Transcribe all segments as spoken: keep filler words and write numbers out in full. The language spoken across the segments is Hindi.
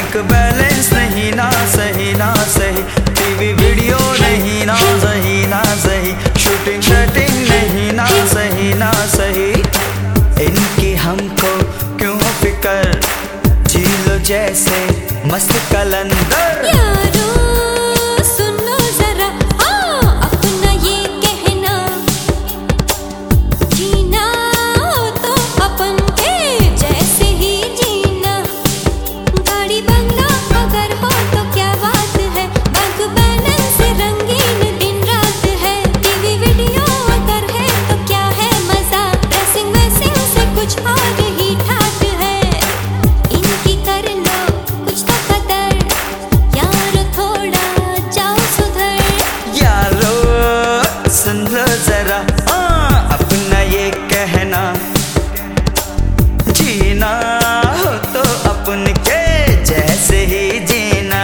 बैंक बैलेंस नहीं ना सही ना सही, टीवी वीडियो नहीं ना सही ना सही, शूटिंग शूटिंग नहीं ना सही ना सही। इनकी हमको क्यों फिकर, जी लो जैसे मस्त कलंदर। यारो सुन लो जरा, हाँ अपना ये कहना, जीना हो तो अपन के जैसे ही जीना। गाड़ी बंगला अगर हो तो क्या बात है, बैंक बैलेंस रंगीन दिन रात है, टीवी वीडियो अगर है तो क्या है मजा, ड्रेसिंग वेसिंग से कुछ और ही ठाट है। इनकी कर लो कुछ तो कदर, यारो थोड़ा जाओ सुधर। यारो सुन लो जरा, हाँ अपना ये कहना, जीना हो तो अपन के जैसे ही जीना।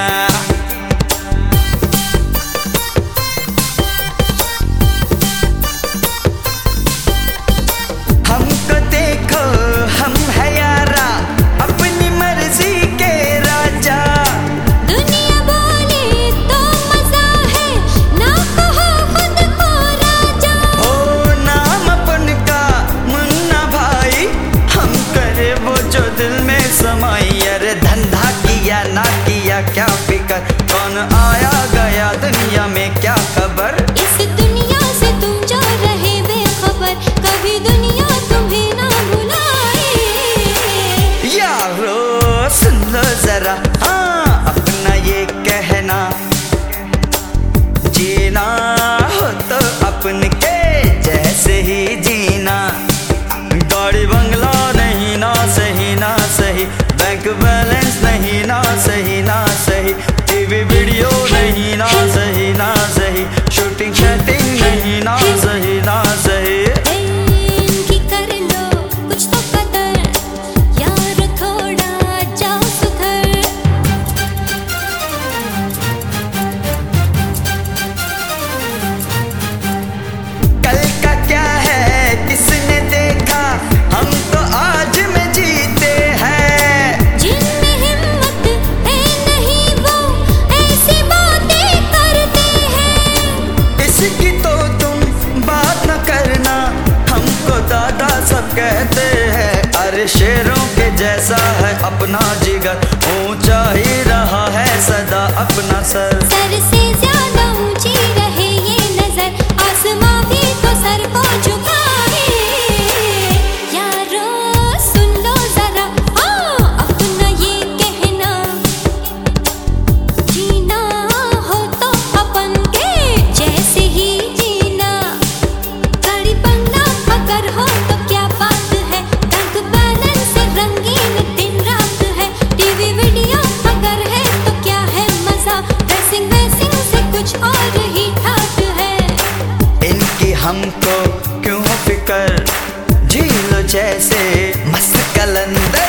हमको देखो हम है यारा, अपनी मर्जी के राजा। दुनिया बोले तो मजा है, ना कहो खुद को राजा। ओ नाम अपन का मुन्ना भाई, हम करे वो जो दिल में समाई। अरे धंधा किया ना किया क्या फिकर, कौन आया गया दुनिया में क्या खबर। इस दुनिया से तुम जो रहे बेखबर, कभी दुनिया तुम्हें ना भुलाए। यारो सुन लो जरा, हाँ अपना ये कहना, जीना हो तो अपन के जैसे ही जीना। गाड़ी बंगला नहीं ना सही ना सही, बैंक बैलेंस नहीं ना सही ना सही, टीवी वीडियो नहीं ना सही ना सही, शूटिंग शूटिंग नहीं ना सही ना सही। इनकी कर लो कुछ तो कदर, यारो थोड़ा जाओ सुधर। कल का क्या है किसने देखा, हम तो आज में जीते हैं। जिनमें हिम्मत है नहीं वो ऐसी बातें करते हैं। इसकी तो तुम बात न करना, हमको दादा सब कहते हैं। अरे शेरों के जैसा है अपना जिगर, ऊंचा ही रहा है सदा अपना सर। सर से ज्यादा ऊंची रहे ये नजर, आसमां भी तो सर को झुकाए। यारो सुन लो जरा, हाँ अपना ये कहना, जीना हो तो अपन के जैसे ही जीना। गाड़ी बंगला अगर हो तो क्या बात है, बैंक बैलेंस रंगीन दिन रात है, टीवी वीडियो अगर है तो क्या है मजा, ड्रेसिंग वेसिंग से कुछ और ही ठाट है। इनकी हमको क्यों फिकर, जी लो जैसे मस्त कलंदर।